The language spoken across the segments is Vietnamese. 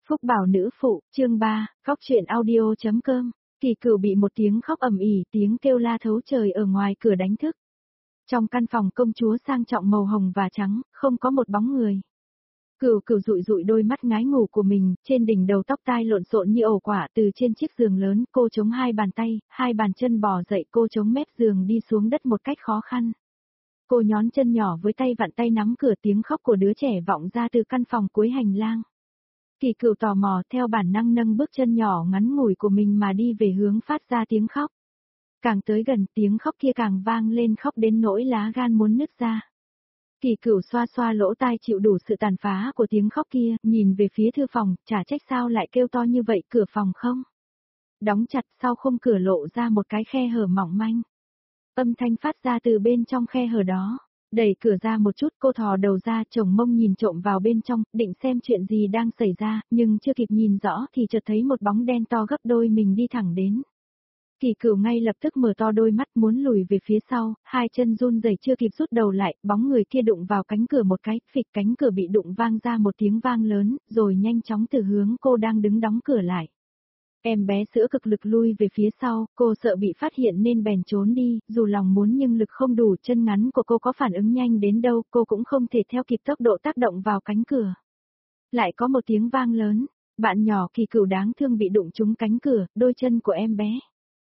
Phúc Bảo nữ phụ, chương 3, Góc truyện audio.com. Kỳ Cửu bị một tiếng khóc ầm ĩ, tiếng kêu la thấu trời ở ngoài cửa đánh thức. Trong căn phòng công chúa sang trọng màu hồng và trắng, không có một bóng người. Cửu Cửu dụi dụi đôi mắt ngái ngủ của mình, trên đỉnh đầu tóc tai lộn xộn như ổ quả, từ trên chiếc giường lớn, cô chống hai bàn tay, hai bàn chân bò dậy, cô chống mép giường đi xuống đất một cách khó khăn. Cô nhón chân nhỏ với tay vặn tay nắm cửa, tiếng khóc của đứa trẻ vọng ra từ căn phòng cuối hành lang. Kỳ Cửu tò mò theo bản năng nâng bước chân nhỏ ngắn ngủi của mình mà đi về hướng phát ra tiếng khóc. Càng tới gần tiếng khóc kia càng vang lên, khóc đến nỗi lá gan muốn nứt ra. Kỳ Cửu xoa xoa lỗ tai chịu đủ sự tàn phá của tiếng khóc kia, nhìn về phía thư phòng, chả trách sao lại kêu to như vậy, cửa phòng không đóng chặt, sau khung cửa lộ ra một cái khe hở mỏng manh. Âm thanh phát ra từ bên trong khe hở đó. Đẩy cửa ra một chút, cô thò đầu ra, chồng mông nhìn trộm vào bên trong, định xem chuyện gì đang xảy ra, nhưng chưa kịp nhìn rõ thì chợt thấy một bóng đen to gấp đôi mình đi thẳng đến. Kỳ Cửu ngay lập tức mở to đôi mắt muốn lùi về phía sau, hai chân run rẩy chưa kịp rút đầu lại, bóng người kia đụng vào cánh cửa một cái, phịch, cánh cửa bị đụng vang ra một tiếng vang lớn, rồi nhanh chóng từ hướng cô đang đứng đóng cửa lại. Em bé sữa cực lực lui về phía sau, cô sợ bị phát hiện nên bèn trốn đi, dù lòng muốn nhưng lực không đủ, chân ngắn của cô có phản ứng nhanh đến đâu, cô cũng không thể theo kịp tốc độ tác động vào cánh cửa. Lại có một tiếng vang lớn, bạn nhỏ Kỳ Cửu đáng thương bị đụng trúng cánh cửa, đôi chân của em bé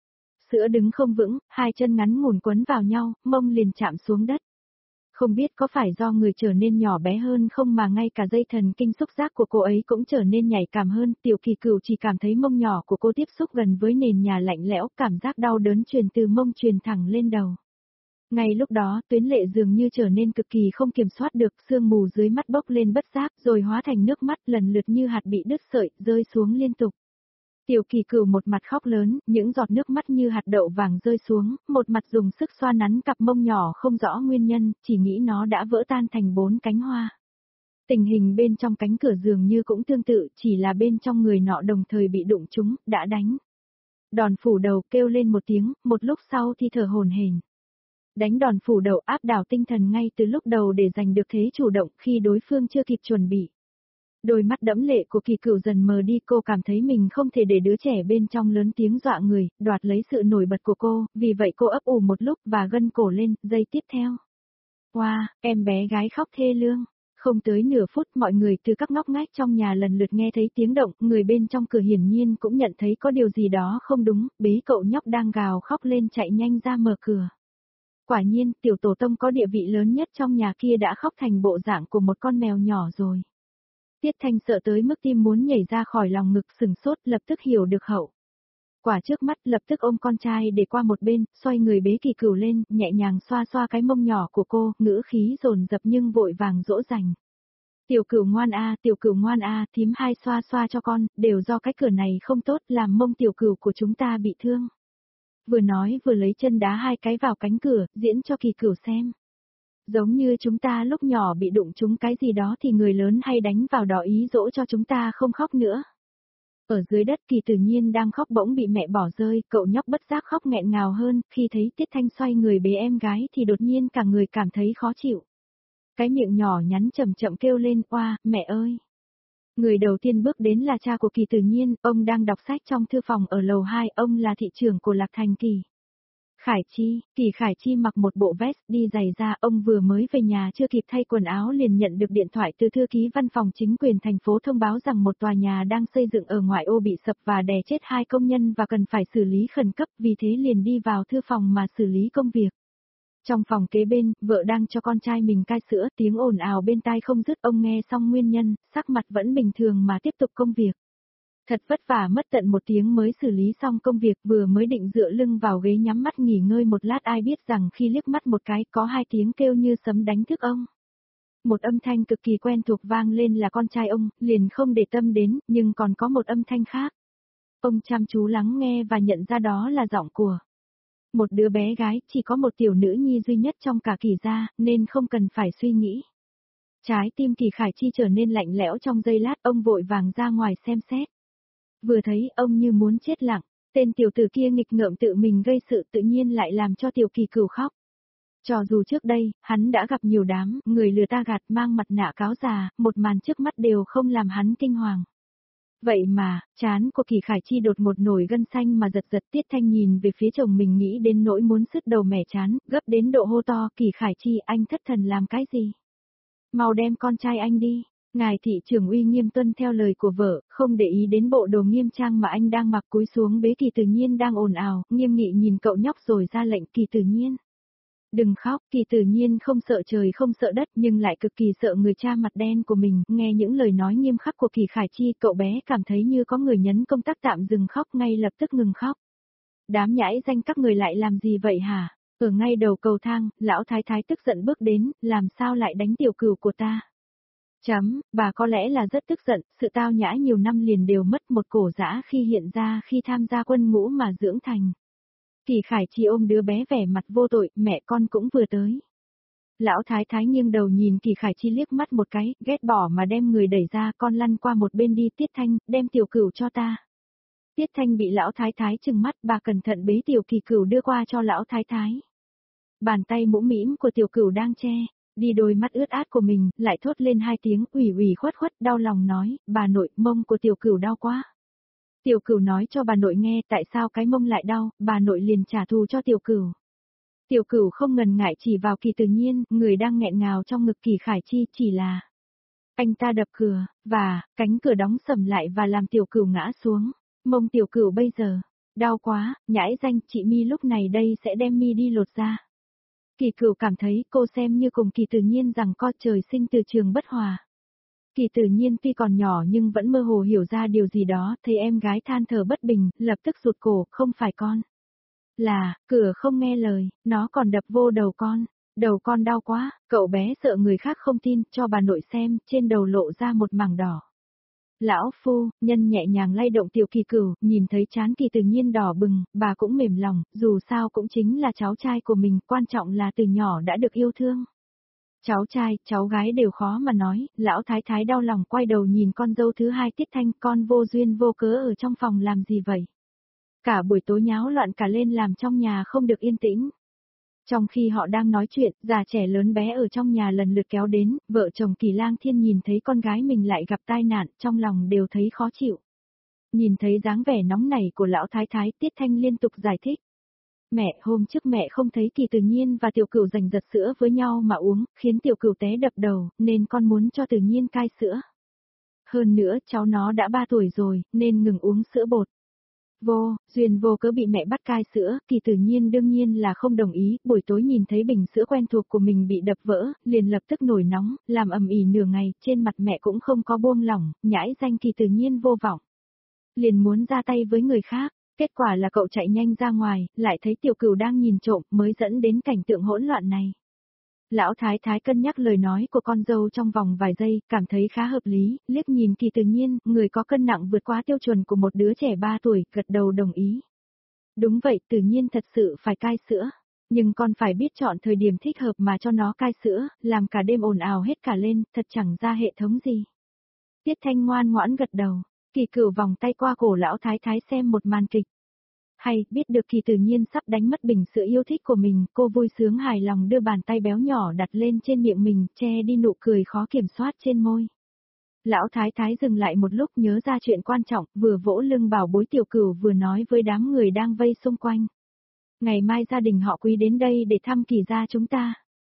sữa đứng không vững, hai chân ngắn ngủn quấn vào nhau, mông liền chạm xuống đất. Không biết có phải do người trở nên nhỏ bé hơn không mà ngay cả dây thần kinh xúc giác của cô ấy cũng trở nên nhạy cảm hơn, tiểu Kỳ Cửu chỉ cảm thấy mông nhỏ của cô tiếp xúc gần với nền nhà lạnh lẽo, cảm giác đau đớn truyền từ mông truyền thẳng lên đầu. Ngay lúc đó, tuyến lệ dường như trở nên cực kỳ không kiểm soát được, sương mù dưới mắt bốc lên bất giác rồi hóa thành nước mắt lần lượt như hạt bị đứt sợi, rơi xuống liên tục. Tiểu Kỳ Cửu một mặt khóc lớn, những giọt nước mắt như hạt đậu vàng rơi xuống, một mặt dùng sức xoa nắn cặp mông nhỏ không rõ nguyên nhân, chỉ nghĩ nó đã vỡ tan thành 4 cánh hoa. Tình hình bên trong cánh cửa dường như cũng tương tự, chỉ là bên trong người nọ đồng thời bị đụng trúng, đã đánh đòn phủ đầu, kêu lên một tiếng, một lúc sau thì thở hổn hển. Đánh đòn phủ đầu áp đảo tinh thần ngay từ lúc đầu để giành được thế chủ động khi đối phương chưa kịp chuẩn bị. Đôi mắt đẫm lệ của Kỳ Cửu dần mờ đi, cô cảm thấy mình không thể để đứa trẻ bên trong lớn tiếng dọa người, đoạt lấy sự nổi bật của cô, vì vậy cô ấp ủ một lúc và gân cổ lên, giây tiếp theo. Wow, em bé gái khóc thê lương. Không tới nửa phút mọi người từ các ngóc ngách trong nhà lần lượt nghe thấy tiếng động, người bên trong cửa hiển nhiên cũng nhận thấy có điều gì đó không đúng, bế cậu nhóc đang gào khóc lên chạy nhanh ra mở cửa. Quả nhiên, tiểu tổ tông có địa vị lớn nhất trong nhà kia đã khóc thành bộ dạng của một con mèo nhỏ rồi. Tiết Thanh sợ tới mức tim muốn nhảy ra khỏi lòng ngực, sừng sốt, lập tức hiểu được hậu quả trước mắt, lập tức ôm con trai để qua một bên, xoay người bế Kỳ Cửu lên, nhẹ nhàng xoa xoa cái mông nhỏ của cô, ngữ khí dồn dập nhưng vội vàng dỗ dành. Tiểu Cửu ngoan a, Tiểu Cửu ngoan a, thím hai xoa xoa cho con, đều do cái cửa này không tốt, làm mông Tiểu Cửu của chúng ta bị thương. Vừa nói vừa lấy chân đá hai cái vào cánh cửa, diễn cho Kỳ Cửu xem. Giống như chúng ta lúc nhỏ bị đụng trúng cái gì đó thì người lớn hay đánh vào đó ý dỗ cho chúng ta không khóc nữa. Ở dưới đất Kỳ Tự Nhiên đang khóc bỗng bị mẹ bỏ rơi, cậu nhóc bất giác khóc nghẹn ngào hơn, khi thấy Tiết Thanh xoay người bế em gái thì đột nhiên cả người cảm thấy khó chịu. Cái miệng nhỏ nhắn chậm chậm kêu lên, oa, mẹ ơi. Người đầu tiên bước đến là cha của Kỳ Tự Nhiên, ông đang đọc sách trong thư phòng ở lầu 2, ông là thị trưởng của Lạc Thành Kỳ Khải Chi mặc một bộ vest đi giày da, ông vừa mới về nhà chưa kịp thay quần áo liền nhận được điện thoại từ thư ký văn phòng chính quyền thành phố thông báo rằng một tòa nhà đang xây dựng ở ngoại ô bị sập và đè chết 2 công nhân và cần phải xử lý khẩn cấp, vì thế liền đi vào thư phòng mà xử lý công việc. Trong phòng kế bên, vợ đang cho con trai mình cai sữa, tiếng ồn ào bên tai không dứt, ông nghe xong nguyên nhân, sắc mặt vẫn bình thường mà tiếp tục công việc. Thật vất vả mất tận 1 tiếng mới xử lý xong công việc, vừa mới định dựa lưng vào ghế nhắm mắt nghỉ ngơi một lát, ai biết rằng khi liếc mắt một cái có 2 tiếng kêu như sấm đánh thức ông. Một âm thanh cực kỳ quen thuộc vang lên là con trai ông, liền không để tâm đến, nhưng còn có một âm thanh khác. Ông chăm chú lắng nghe và nhận ra đó là giọng của một đứa bé gái, chỉ có một tiểu nữ nhi duy nhất trong cả Kỳ gia, nên không cần phải suy nghĩ. Trái tim Kỳ Khải Chi trở nên lạnh lẽo trong giây lát, ông vội vàng ra ngoài xem xét. Vừa thấy ông như muốn chết lặng, tên tiểu tử kia nghịch ngợm tự mình gây sự tự nhiên lại làm cho tiểu Kỳ Cửu khóc. Cho dù trước đây, hắn đã gặp nhiều đám, người lừa ta gạt mang mặt nạ cáo già, một màn trước mắt đều không làm hắn kinh hoàng. Vậy mà, trán của Kỳ Khải Chi đột một nổi gân xanh mà giật giật. Tiết Thanh nhìn về phía chồng mình nghĩ đến nỗi muốn sứt đầu mẻ trán, gấp đến độ hô to, Kỳ Khải Chi, anh thất thần làm cái gì? Mau đem con trai anh đi. Ngài thị trưởng uy nghiêm tuân theo lời của vợ, không để ý đến bộ đồ nghiêm trang mà anh đang mặc, cúi xuống bế Kỳ Tự Nhiên đang ồn ào, nghiêm nghị nhìn cậu nhóc rồi ra lệnh, Kỳ Tự Nhiên. Đừng khóc. Kỳ Tự Nhiên không sợ trời không sợ đất nhưng lại cực kỳ sợ người cha mặt đen của mình, nghe những lời nói nghiêm khắc của Kỳ Khải Chi, cậu bé cảm thấy như có người nhấn công tắc tạm dừng khóc, ngay lập tức ngừng khóc. Đám nhãi danh các người lại làm gì vậy hả? Ở ngay đầu cầu thang, lão thái thái tức giận bước đến, làm sao lại đánh tiểu cửu của ta? Bà có lẽ là rất tức giận, sự tao nhã nhiều năm liền đều mất một cổ dã khi hiện ra khi tham gia quân ngũ mà dưỡng thành. Kỳ Khải Chi ôm đứa bé vẻ mặt vô tội, mẹ con cũng vừa tới. Lão thái thái nghiêng đầu nhìn Kỳ Khải Chi liếc mắt một cái, ghét bỏ mà đem người đẩy ra, con lăn qua một bên đi. Tiết Thanh, đem tiểu cửu cho ta. Tiết Thanh bị lão thái thái trừng mắt, bà cẩn thận bế tiểu Kỳ cửu đưa qua cho lão thái thái. Bàn tay mũm mĩm của tiểu cửu đang che đi đôi mắt ướt át của mình, lại thốt lên hai tiếng ủy ủy khuất khuất, đau lòng nói, bà nội, mông của tiểu cửu đau quá. Tiểu cửu nói cho bà nội nghe tại sao cái mông lại đau, bà nội liền trả thù cho tiểu cửu. Tiểu cửu không ngần ngại chỉ vào Kỳ Tự Nhiên, người đang nghẹn ngào trong ngực Kỳ Khải Chi, chỉ là anh ta đập cửa, và cánh cửa đóng sầm lại và làm tiểu cửu ngã xuống. Mông tiểu cửu bây giờ đau quá, nhãi danh, chị Mi lúc này đây sẽ đem mi đi lột ra. Kỳ Cửu cảm thấy cô xem như cùng Kỳ Tự Nhiên rằng co trời sinh từ trường bất hòa. Kỳ Tự Nhiên tuy còn nhỏ nhưng vẫn mơ hồ hiểu ra điều gì đó, thấy em gái than thở bất bình, lập tức rụt cổ, không phải con. Là, cửa không nghe lời, nó còn đập vô đầu con. Đầu con đau quá, cậu bé sợ người khác không tin, cho bà nội xem, trên đầu lộ ra một mảng đỏ. Lão phu, nhân nhẹ nhàng lay động tiểu Kỳ Cửu, nhìn thấy trán Kỳ Tự Nhiên đỏ bừng, bà cũng mềm lòng, dù sao cũng chính là cháu trai của mình, quan trọng là từ nhỏ đã được yêu thương. Cháu trai, cháu gái đều khó mà nói, lão thái thái đau lòng quay đầu nhìn con dâu thứ hai Tiết Thanh, con vô duyên vô cớ ở trong phòng làm gì vậy? Cả buổi tối nháo loạn cả lên làm trong nhà không được yên tĩnh. Trong khi họ đang nói chuyện, già trẻ lớn bé ở trong nhà lần lượt kéo đến, vợ chồng Kỳ Lang Thiên nhìn thấy con gái mình lại gặp tai nạn, trong lòng đều thấy khó chịu. Nhìn thấy dáng vẻ nóng nảy của lão thái thái, Tiết Thanh liên tục giải thích. Mẹ, hôm trước mẹ không thấy Kỳ Tự Nhiên và tiểu cửu giành giật sữa với nhau mà uống, khiến tiểu cửu té đập đầu, nên con muốn cho Tự Nhiên cai sữa. Hơn nữa, cháu nó đã 3 tuổi rồi, nên ngừng uống sữa bột. Duyên vô cớ bị mẹ bắt cai sữa, Kỳ Tự Nhiên đương nhiên là không đồng ý, buổi tối nhìn thấy bình sữa quen thuộc của mình bị đập vỡ, liền lập tức nổi nóng, làm ầm ĩ nửa ngày, trên mặt mẹ cũng không có buông lỏng, nhãi danh Kỳ Tự Nhiên vô vọng. Liền muốn ra tay với người khác, kết quả là cậu chạy nhanh ra ngoài, lại thấy tiểu cửu đang nhìn trộm, mới dẫn đến cảnh tượng hỗn loạn này. Lão thái thái cân nhắc lời nói của con dâu trong vòng vài giây, cảm thấy khá hợp lý, liếc nhìn Kỳ Tự Nhiên, người có cân nặng vượt quá tiêu chuẩn của một đứa trẻ 3 tuổi, gật đầu đồng ý. Đúng vậy, Tự Nhiên thật sự phải cai sữa, nhưng con phải biết chọn thời điểm thích hợp mà cho nó cai sữa, làm cả đêm ồn ào hết cả lên, thật chẳng ra hệ thống gì. Tiết Thanh ngoan ngoãn gật đầu, Kỳ Cửu vòng tay qua cổ lão thái thái xem một màn kịch. Hay, biết được Kỳ Tự Nhiên sắp đánh mất bình sữa yêu thích của mình, cô vui sướng hài lòng đưa bàn tay béo nhỏ đặt lên trên miệng mình, che đi nụ cười khó kiểm soát trên môi. Lão thái thái dừng lại một lúc nhớ ra chuyện quan trọng, vừa vỗ lưng bảo bối tiểu cửu vừa nói với đám người đang vây xung quanh. Ngày mai gia đình họ Quý đến đây để thăm Kỳ gia chúng ta.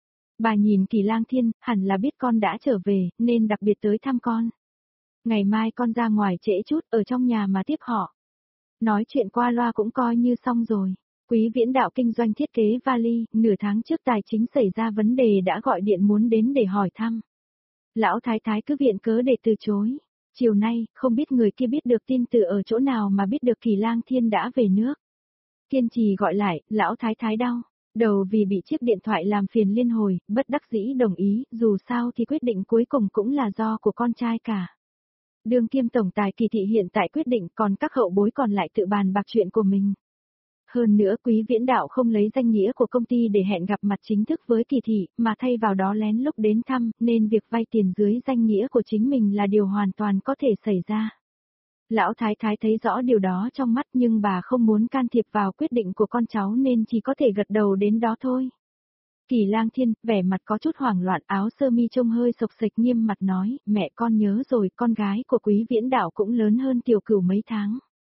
Bà nhìn Kỳ Lang Thiên, hẳn là biết con đã trở về, nên đặc biệt tới thăm con. Ngày mai con ra ngoài trễ chút, ở trong nhà mà tiếp họ. Nói chuyện qua loa cũng coi như xong rồi. Quý Viễn Đạo kinh doanh thiết kế vali, nửa tháng trước tài chính xảy ra vấn đề đã gọi điện muốn đến để hỏi thăm. Lão thái thái cứ viện cớ để từ chối. Chiều nay, không biết người kia biết được tin từ ở chỗ nào mà biết được Kỳ Lang Thiên đã về nước. Kiên trì gọi lại, lão thái thái đau đầu vì bị chiếc điện thoại làm phiền liên hồi, bất đắc dĩ đồng ý, dù sao thì quyết định cuối cùng cũng là do của con trai cả. Đương kiêm tổng tài Kỳ thị hiện tại quyết định, còn các hậu bối còn lại tự bàn bạc chuyện của mình. Hơn nữa Quý Viễn Đạo không lấy danh nghĩa của công ty để hẹn gặp mặt chính thức với Kỳ thị, mà thay vào đó lén lút đến thăm, nên việc vay tiền dưới danh nghĩa của chính mình là điều hoàn toàn có thể xảy ra. Lão thái thái thấy rõ điều đó trong mắt nhưng bà không muốn can thiệp vào quyết định của con cháu nên chỉ có thể gật đầu đến đó thôi. Kỳ Lang Thiên, vẻ mặt có chút hoảng loạn, áo sơ mi trông hơi xộc xệch, nghiêm mặt nói, mẹ con nhớ rồi, con gái của Quý Viễn Đạo cũng lớn hơn Tiểu Cửu mấy tháng.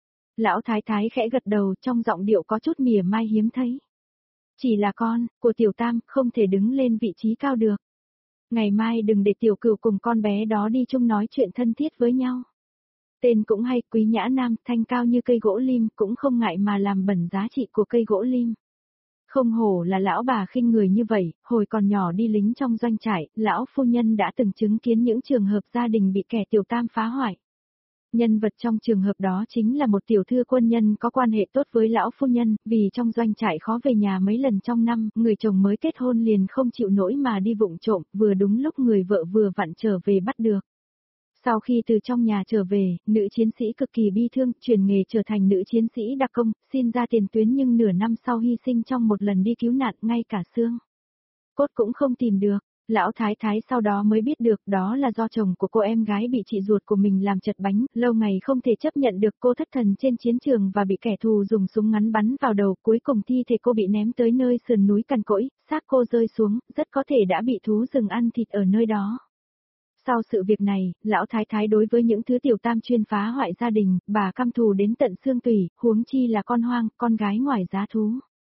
Lão Thái Thái khẽ gật đầu, trong giọng điệu có chút mỉa mai hiếm thấy. Chỉ là con của Tiểu Tam, không thể đứng lên vị trí cao được. Ngày mai đừng để Tiểu Cửu cùng con bé đó đi chung nói chuyện thân thiết với nhau. Tên cũng hay, Quý Nhã Nam, thanh cao như cây gỗ lim, cũng không ngại mà làm bẩn giá trị của cây gỗ lim. Không hổ là lão bà khinh người như vậy, hồi còn nhỏ đi lính trong doanh trại, lão phu nhân đã từng chứng kiến những trường hợp gia đình bị kẻ Tiểu Tam phá hoại. Nhân vật trong trường hợp đó chính là một tiểu thư quân nhân có quan hệ tốt với lão phu nhân, vì trong doanh trại khó về nhà mấy lần trong năm, người chồng mới kết hôn liền không chịu nổi mà đi vụng trộm, vừa đúng lúc người vợ vừa vặn trở về bắt được. Sau khi từ trong nhà trở về, nữ chiến sĩ cực kỳ bi thương, chuyển nghề trở thành nữ chiến sĩ đặc công, xin ra tiền tuyến nhưng nửa năm sau hy sinh trong một lần đi cứu nạn, ngay cả xương cốt cũng không tìm được. Lão Thái Thái sau đó mới biết được đó là do chồng của cô em gái bị chị ruột của mình làm chật bánh, lâu ngày không thể chấp nhận được cô thất thần trên chiến trường và bị kẻ thù dùng súng ngắn bắn vào đầu, cuối cùng thi thể cô bị ném tới nơi sườn núi cằn cỗi, xác cô rơi xuống, rất có thể đã bị thú rừng ăn thịt ở nơi đó. Sau sự việc này, Lão Thái Thái đối với những thứ Tiểu Tam chuyên phá hoại gia đình, bà căm thù đến tận xương tủy, huống chi là con hoang, con gái ngoài giá thú.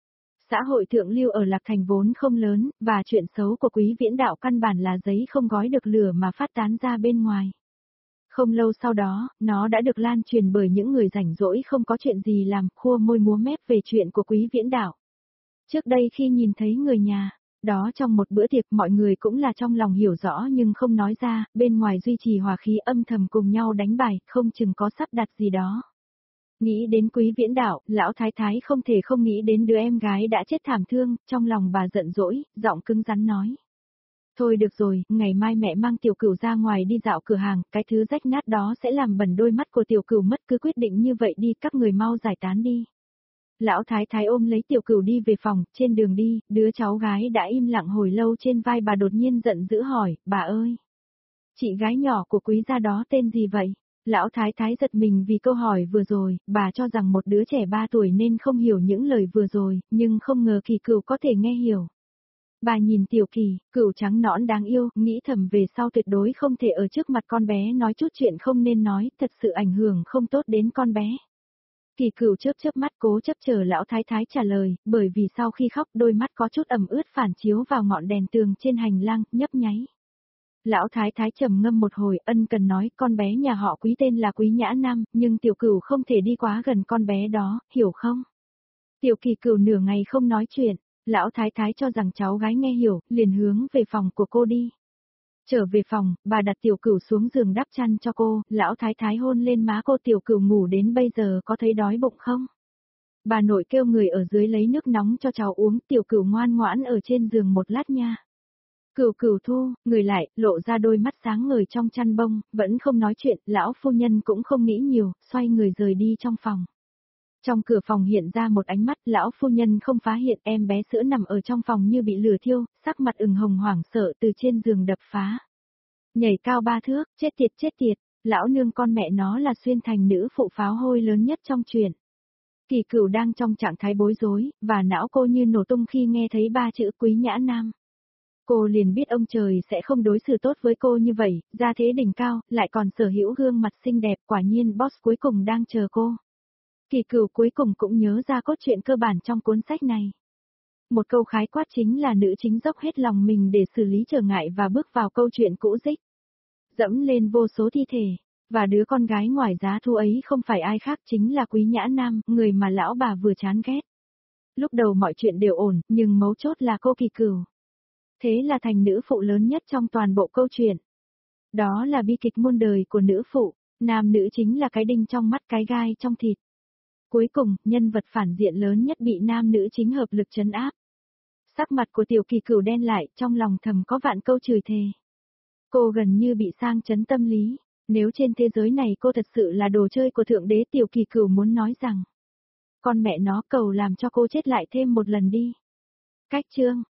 Xã hội thượng lưu ở Lạc Thành vốn không lớn, và chuyện xấu của Quý Viễn Đạo căn bản là giấy không gói được lửa mà phát tán ra bên ngoài. Không lâu sau đó, nó đã được lan truyền bởi những người rảnh rỗi không có chuyện gì làm, khua môi múa mép về chuyện của Quý Viễn Đạo. Trước đây khi nhìn thấy người nhà, đó trong một bữa tiệc mọi người cũng là trong lòng hiểu rõ nhưng không nói ra, bên ngoài duy trì hòa khí âm thầm cùng nhau đánh bài, không chừng có sắp đặt gì đó. Nghĩ đến Quý Viễn Đạo, Lão Thái Thái không thể không nghĩ đến đứa em gái đã chết thảm thương, trong lòng bà giận dỗi, giọng cứng rắn nói. Thôi được rồi, ngày mai mẹ mang Tiểu Cửu ra ngoài đi dạo cửa hàng, cái thứ rách nát đó sẽ làm bẩn đôi mắt của Tiểu Cửu mất, cứ quyết định như vậy đi, các người mau giải tán đi. Lão Thái Thái ôm lấy Tiểu Cửu đi về phòng, trên đường đi, đứa cháu gái đã im lặng hồi lâu trên vai bà đột nhiên giận dữ hỏi, bà ơi, chị gái nhỏ của Quý gia đó tên gì vậy? Lão Thái Thái giật mình vì câu hỏi vừa rồi, bà cho rằng một đứa trẻ 3 tuổi nên không hiểu những lời vừa rồi, nhưng không ngờ Kỳ Cửu có thể nghe hiểu. Bà nhìn Tiểu Kỳ, Cửu trắng nõn đáng yêu, nghĩ thầm về sau tuyệt đối không thể ở trước mặt con bé nói chút chuyện không nên nói, thật sự ảnh hưởng không tốt đến con bé. Kỳ Cửu chớp chớp mắt cố chấp chờ Lão Thái Thái trả lời, bởi vì sau khi khóc đôi mắt có chút ẩm ướt phản chiếu vào ngọn đèn tường trên hành lang, nhấp nháy. Lão Thái Thái trầm ngâm một hồi, ân cần nói, con bé nhà họ Quý tên là Quý Nhã Nam, nhưng Tiểu Cửu không thể đi quá gần con bé đó, hiểu không? Tiểu Kỳ Cửu nửa ngày không nói chuyện, Lão Thái Thái cho rằng cháu gái nghe hiểu, liền hướng về phòng của cô đi. Trở về phòng, bà đặt Tiểu Cửu xuống giường đắp chăn cho cô, Lão Thái Thái hôn lên má cô. Tiểu Cửu ngủ đến bây giờ có thấy đói bụng không? Bà nội kêu người ở dưới lấy nước nóng cho cháu uống, Tiểu Cửu ngoan ngoãn ở trên giường một lát nha. Cửu Cửu thu, người lại, lộ ra đôi mắt sáng ngời trong chăn bông, vẫn không nói chuyện, lão phu nhân cũng không nghĩ nhiều, xoay người rời đi trong phòng. Trong cửa phòng hiện ra một ánh mắt, lão phu nhân không phá hiện, em bé sữa nằm ở trong phòng như bị lửa thiêu, sắc mặt ửng hồng hoảng sợ từ trên giường đập phá. Nhảy cao 3 thước, chết tiệt, lão nương con mẹ nó là xuyên thành nữ phụ pháo hôi lớn nhất trong truyện. Kỳ Cửu đang trong trạng thái bối rối, và não cô như nổ tung khi nghe thấy 3 chữ Quý Nhã Nam. Cô liền biết ông trời sẽ không đối xử tốt với cô như vậy, gia thế đỉnh cao, lại còn sở hữu gương mặt xinh đẹp, quả nhiên boss cuối cùng đang chờ cô. Kỳ Cửu cuối cùng cũng nhớ ra cốt truyện cơ bản trong cuốn sách này. Một câu khái quát chính là nữ chính dốc hết lòng mình để xử lý trở ngại và bước vào câu chuyện cũ dích. Dẫm lên vô số thi thể, và đứa con gái ngoài giá thu ấy không phải ai khác chính là Quý Nhã Nam, người mà lão bà vừa chán ghét. Lúc đầu mọi chuyện đều ổn, nhưng mấu chốt là cô Kỳ Cửu. Thế là thành nữ phụ lớn nhất trong toàn bộ câu chuyện. Đó là bi kịch muôn đời của nữ phụ, nam nữ chính là cái đinh trong mắt cái gai trong thịt. Cuối cùng, nhân vật phản diện lớn nhất bị nam nữ chính hợp lực trấn áp. Sắc mặt của Tiểu Kỳ Cửu đen lại, trong lòng thầm có vạn câu chửi thề. Cô gần như bị sang chấn tâm lý, nếu trên thế giới này cô thật sự là đồ chơi của Thượng Đế, Tiểu Kỳ Cửu muốn nói rằng. Con mẹ nó cầu làm cho cô chết lại thêm một lần đi. Cách chương